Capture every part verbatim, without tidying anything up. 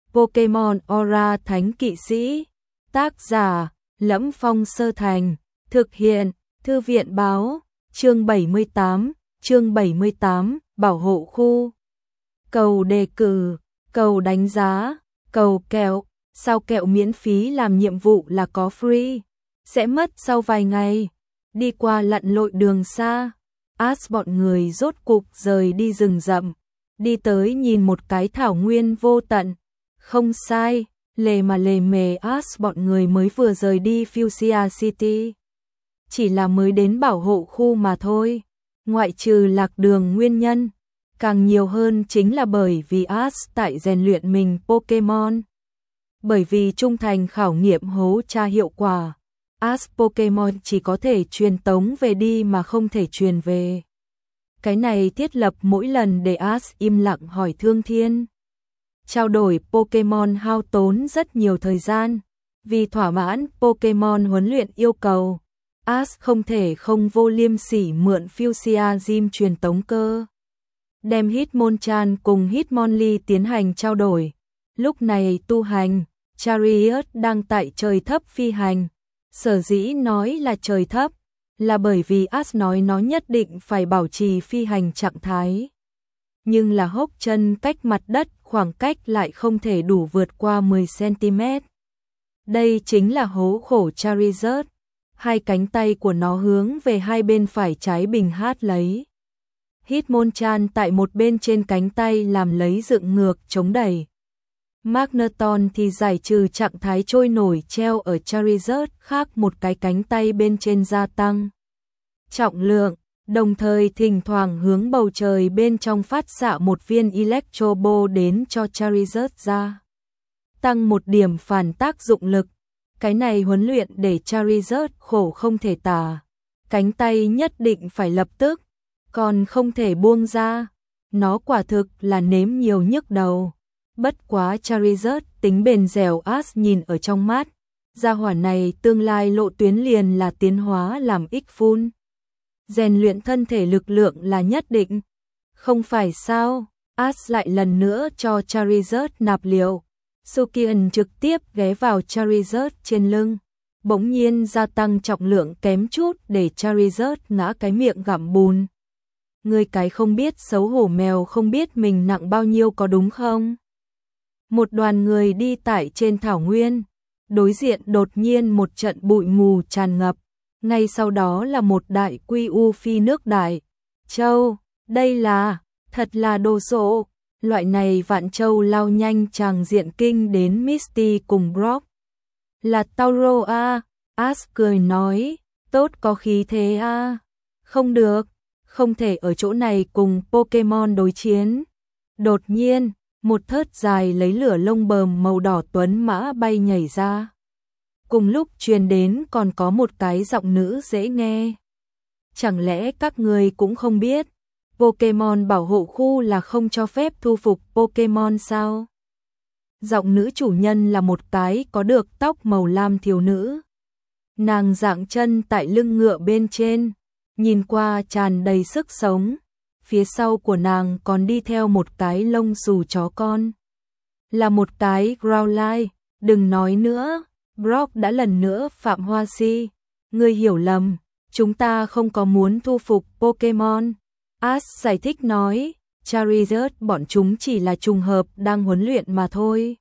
Pokemon Aura Thánh Kỵ Sĩ. Tác giả: Lẫm Phong Sơ Thành. Thực hiện: Thư viện báo. Chương bảy mươi tám, chương bảy mươi tám, bảo hộ khu. Cầu đề cử, cầu đánh giá, cầu kẹo. Sao kẹo miễn phí làm nhiệm vụ là có free. Sẽ mất sau vài ngày. Đi qua lặn lội đường xa, Ash bọn người rốt cục rời đi rừng rậm, đi tới nhìn một cái thảo nguyên vô tận. Không sai, lề mà lề mề Ash bọn người mới vừa rời đi Fuchsia City. Chỉ là mới đến bảo hộ khu mà thôi. Ngoại trừ lạc đường nguyên nhân, càng nhiều hơn chính là bởi vì Ash tại rèn luyện mình Pokemon. Bởi vì trung thành khảo nghiệm hố tra hiệu quả, Ash Pokemon chỉ có thể truyền tống về đi mà không thể truyền về. Cái này thiết lập mỗi lần để Ash im lặng hỏi Thương Thiên. Trao đổi Pokemon hao tốn rất nhiều thời gian. Vì thỏa mãn Pokemon huấn luyện yêu cầu, Ash không thể không vô liêm sỉ mượn Fuchsia Gym truyền tống cơ. Đem Hitmonchan cùng Hitmonlee tiến hành trao đổi. Lúc này tu hành, Chariot đang tại trời thấp phi hành. Sở dĩ nói là trời thấp, là bởi vì Ash nói nó nhất định phải bảo trì phi hành trạng thái. Nhưng là hốc chân cách mặt đất khoảng cách lại không thể đủ vượt qua mười xăng-ti-mét. Đây chính là hố khổ Charizard. Hai cánh tay của nó hướng về hai bên phải trái bình hát lấy. Hitmonchan tại một bên trên cánh tay làm lấy dựng ngược chống đẩy. Magneton thì giải trừ trạng thái trôi nổi treo ở Charizard khác một cái cánh tay bên trên gia tăng trọng lượng, đồng thời thỉnh thoảng hướng bầu trời bên trong phát xạ một viên Electro Ball đến cho Charizard ra tăng một điểm phản tác dụng lực. Cái này huấn luyện để Charizard khổ không thể tả. Cánh tay nhất định phải lập tức, còn không thể buông ra. Nó quả thực là nếm nhiều nhức đầu. Bất quá Charizard tính bền dẻo Ash nhìn ở trong mắt. Gia hỏa này tương lai lộ tuyến liền là tiến hóa làm X-Full. Rèn luyện thân thể lực lượng là nhất định. Không phải sao, Ash lại lần nữa cho Charizard nạp liệu. Sukian trực tiếp ghé vào Charizard trên lưng, bỗng nhiên gia tăng trọng lượng kém chút để Charizard ngã cái miệng gặm bùn. Người cái không biết xấu hổ mèo không biết mình nặng bao nhiêu có đúng không? Một đoàn người đi tại trên thảo nguyên, đối diện đột nhiên một trận bụi mù tràn ngập, ngay sau đó là một đại quy u phi nước đại. Châu, đây là, thật là đồ sộ. Loại này vạn châu lao nhanh tràng diện kinh đến Misty cùng Brock. Là Tauro a, Ash cười nói, tốt có khí thế a. Không được, không thể ở chỗ này cùng Pokemon đối chiến. Đột nhiên, một thớt dài lấy lửa lông bờm màu đỏ tuấn mã bay nhảy ra. Cùng lúc truyền đến còn có một cái giọng nữ dễ nghe. Chẳng lẽ các người cũng không biết Pokemon bảo hộ khu là không cho phép thu phục Pokemon sao? Giọng nữ chủ nhân là một cái có được tóc màu lam thiếu nữ. Nàng dạng chân tại lưng ngựa bên trên, nhìn qua tràn đầy sức sống. Phía sau của nàng còn đi theo một cái lông xù chó con. Là một cái Growlithe, đừng nói nữa, Brock đã lần nữa phạm hoa si. Ngươi hiểu lầm, chúng ta không có muốn thu phục Pokemon. Ash giải thích nói, Charizard bọn chúng chỉ là trùng hợp đang huấn luyện mà thôi.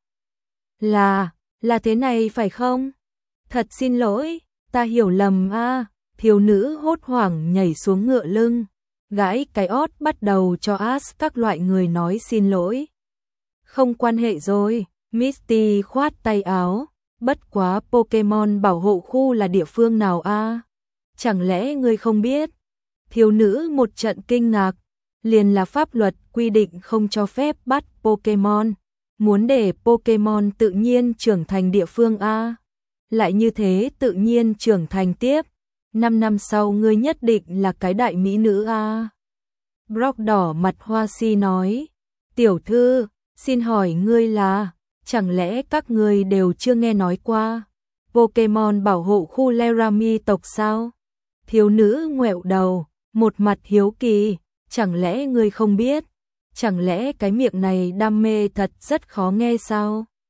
Là, là thế này phải không? Thật xin lỗi, ta hiểu lầm a. À. Thiếu nữ hốt hoảng nhảy xuống ngựa lưng, gãi cái ót bắt đầu cho Ash các loại người nói xin lỗi. Không quan hệ rồi, Misty khoát tay áo, bất quá Pokemon bảo hộ khu là địa phương nào a? À? Chẳng lẽ ngươi không biết? Thiếu nữ một trận kinh ngạc, liền là pháp luật quy định không cho phép bắt Pokemon, muốn để Pokemon tự nhiên trưởng thành địa phương a. Lại như thế tự nhiên trưởng thành tiếp, năm năm sau ngươi nhất định là cái đại mỹ nữ a. Brock đỏ mặt hoa si nói, tiểu thư, xin hỏi ngươi là, chẳng lẽ các ngươi đều chưa nghe nói qua Pokemon bảo hộ khu Laramie tộc sao? Thiếu nữ ngoẹo đầu, một mặt hiếu kỳ, chẳng lẽ ngươi không biết? Chẳng lẽ cái miệng này đam mê thật rất khó nghe sao?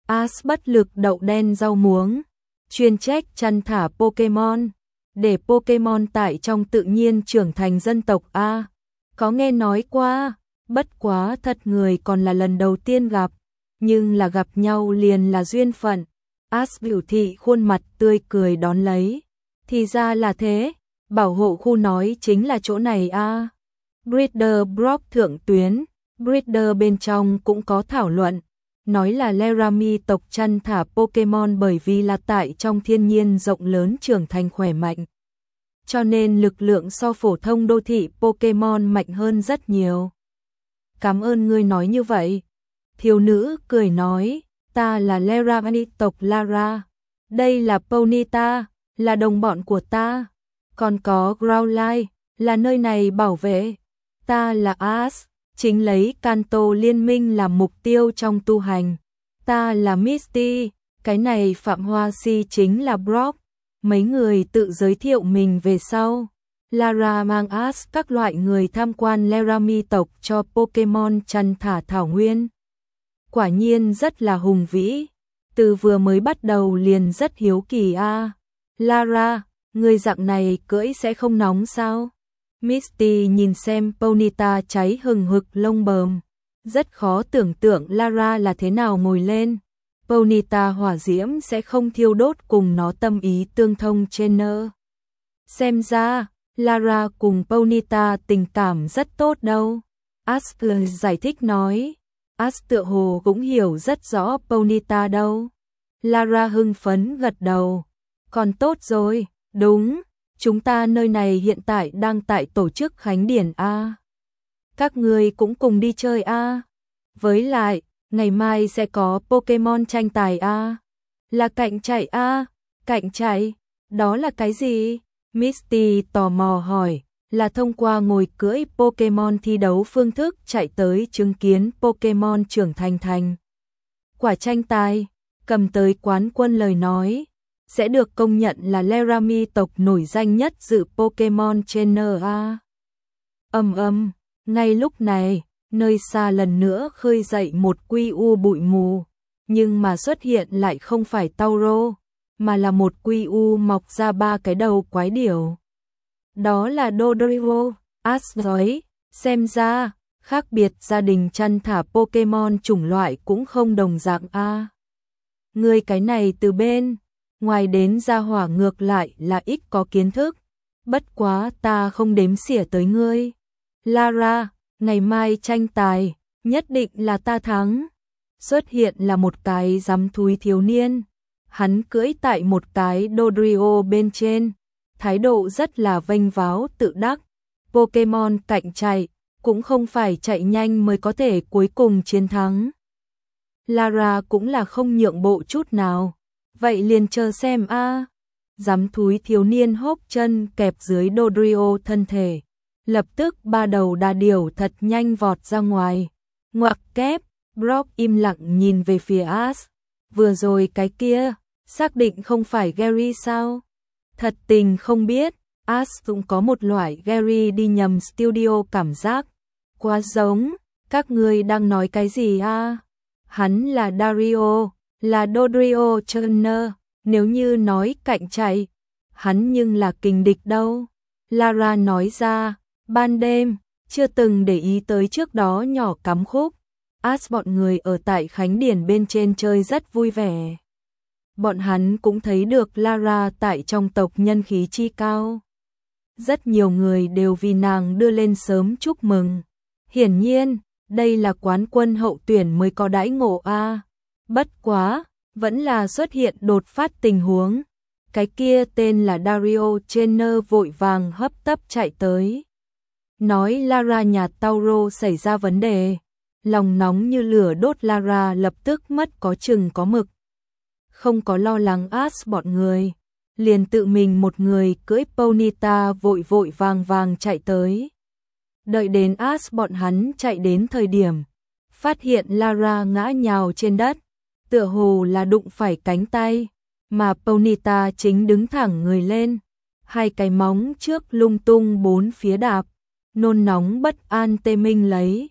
Ash bất lực đậu đen rau muống, chuyên trách chăn thả Pokemon, để Pokemon tại trong tự nhiên trưởng thành dân tộc A. Có nghe nói qua, bất quá thật người còn là lần đầu tiên gặp, nhưng là gặp nhau liền là duyên phận. Ash biểu thị khuôn mặt tươi cười đón lấy. Thì ra là thế, bảo hộ khu nói chính là chỗ này a. Breeder Brock thượng tuyến, Breeder bên trong cũng có thảo luận, nói là Laramie tộc chăn thả Pokemon bởi vì là tại trong thiên nhiên rộng lớn trưởng thành khỏe mạnh. Cho nên lực lượng so phổ thông đô thị Pokemon mạnh hơn rất nhiều. Cảm ơn ngươi nói như vậy. Thiếu nữ cười nói, ta là Laramie tộc Lara. Đây là Ponyta, là đồng bọn của ta. Còn có Growlithe, là nơi này bảo vệ. Ta là Ash, chính lấy Kanto liên minh làm mục tiêu trong tu hành. Ta là Misty, cái này Phạm Hoa Si chính là Brock. Mấy người tự giới thiệu mình về sau. Lara mang Ash các loại người tham quan Laramie tộc cho Pokemon chăn thả thảo nguyên. Quả nhiên rất là hùng vĩ, từ vừa mới bắt đầu liền rất hiếu kỳ a. À. Lara, người dạng này cưỡi sẽ không nóng sao? Misty nhìn xem Ponyta cháy hừng hực lông bờm, rất khó tưởng tượng Lara là thế nào ngồi lên. Ponyta hỏa diễm sẽ không thiêu đốt cùng nó tâm ý tương thông trên nơ. Xem ra, Lara cùng Ponyta tình cảm rất tốt đâu. Ash giải thích nói. Ash tựa hồ cũng hiểu rất rõ Ponyta đâu. Lara hưng phấn gật đầu. Còn tốt rồi, đúng, chúng ta nơi này hiện tại đang tại tổ chức khánh điển A. Các người cũng cùng đi chơi A. Với lại, ngày mai sẽ có Pokemon tranh tài A. Là cạnh chạy A. Cạnh chạy, đó là cái gì? Misty tò mò hỏi. Là thông qua ngồi cưỡi Pokemon thi đấu phương thức chạy tới chứng kiến Pokemon trưởng thành thành. Quả tranh tài, cầm tới quán quân lời nói, sẽ được công nhận là Laramie tộc nổi danh nhất dự Pokemon trên en a. Ầm ầm, ngay lúc này, nơi xa lần nữa khơi dậy một quy u bụi mù, nhưng mà xuất hiện lại không phải Tauro, mà là một quy u mọc ra ba cái đầu quái điểu. Đó là Dodrio, Ash nói, xem ra, khác biệt gia đình chăn thả Pokemon chủng loại cũng không đồng dạng a. À. Ngươi cái này từ bên, ngoài đến gia hỏa ngược lại là ít có kiến thức, bất quá ta không đếm xỉa tới ngươi. Lara, ngày mai tranh tài, nhất định là ta thắng. Xuất hiện là một cái rắm thúi thiếu niên, hắn cưỡi tại một cái Dodrio bên trên. Thái độ rất là vênh váo tự đắc. Pokemon cạnh chạy, cũng không phải chạy nhanh mới có thể cuối cùng chiến thắng. Lara cũng là không nhượng bộ chút nào. Vậy liền chờ xem a. À. Giám thúi thiếu niên hốc chân kẹp dưới Dodrio thân thể. Lập tức ba đầu đà điểu thật nhanh vọt ra ngoài. Ngoặc kép, Brock im lặng nhìn về phía Ash. Vừa rồi cái kia, xác định không phải Gary sao? Thật tình không biết, Ash cũng có một loại Gary đi nhầm studio cảm giác. Quá giống, các người đang nói cái gì a? À? Hắn là Dario, là Dodrio Turner, nếu như nói cạnh chạy, hắn nhưng là kình địch đâu. Lara nói ra, ban đêm, chưa từng để ý tới trước đó nhỏ cắm khúc. Ash bọn người ở tại Khánh Điển bên trên chơi rất vui vẻ. Bọn hắn cũng thấy được Lara tại trong tộc nhân khí chi cao. Rất nhiều người đều vì nàng đưa lên sớm chúc mừng. Hiển nhiên, đây là quán quân hậu tuyển mới có đãi ngộ a. À. Bất quá, vẫn là xuất hiện đột phát tình huống. Cái kia tên là Dario Jenner vội vàng hấp tấp chạy tới. Nói Lara nhà Tauro xảy ra vấn đề. Lòng nóng như lửa đốt Lara lập tức mất có chừng có mực. Không có lo lắng Ash bọn người, liền tự mình một người cưỡi Ponyta vội vội vàng vàng chạy tới. Đợi đến Ash bọn hắn chạy đến thời điểm, phát hiện Lara ngã nhào trên đất, tựa hồ là đụng phải cánh tay, mà Ponyta chính đứng thẳng người lên, hai cái móng trước lung tung bốn phía đạp, nôn nóng bất an tê minh lấy.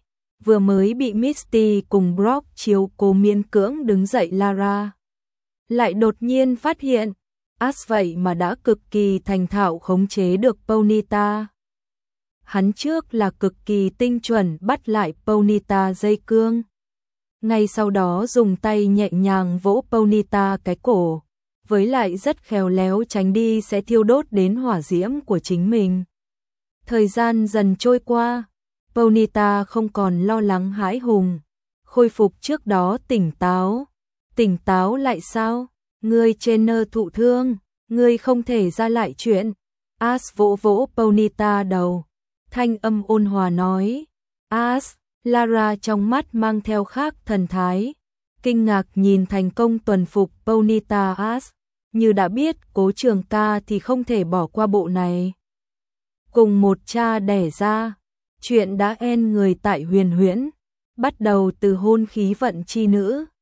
vừa mới bị Misty cùng Brock chiếu cố miễn cưỡng đứng dậy Lara. Lại đột nhiên phát hiện, Ash vậy mà đã cực kỳ thành thạo khống chế được Ponyta. Hắn trước là cực kỳ tinh chuẩn bắt lại Ponyta dây cương. Ngay sau đó dùng tay nhẹ nhàng vỗ Ponyta cái cổ, với lại rất khéo léo tránh đi sẽ thiêu đốt đến hỏa diễm của chính mình. Thời gian dần trôi qua, Ponyta không còn lo lắng hãi hùng, khôi phục trước đó tỉnh táo. Tỉnh táo lại sao? Ngươi trainer thụ thương, ngươi không thể ra lại chuyện. Ash vỗ vỗ Ponyta đầu, thanh âm ôn hòa nói. Ash, Lara trong mắt mang theo khác thần thái, kinh ngạc nhìn thành công tuần phục Ponyta. Ash như đã biết Cố Trường Ca thì không thể bỏ qua bộ này. Cùng một cha đẻ ra, chuyện đã en người tại Huyền Huyễn, bắt đầu từ hôn khí vận chi nữ.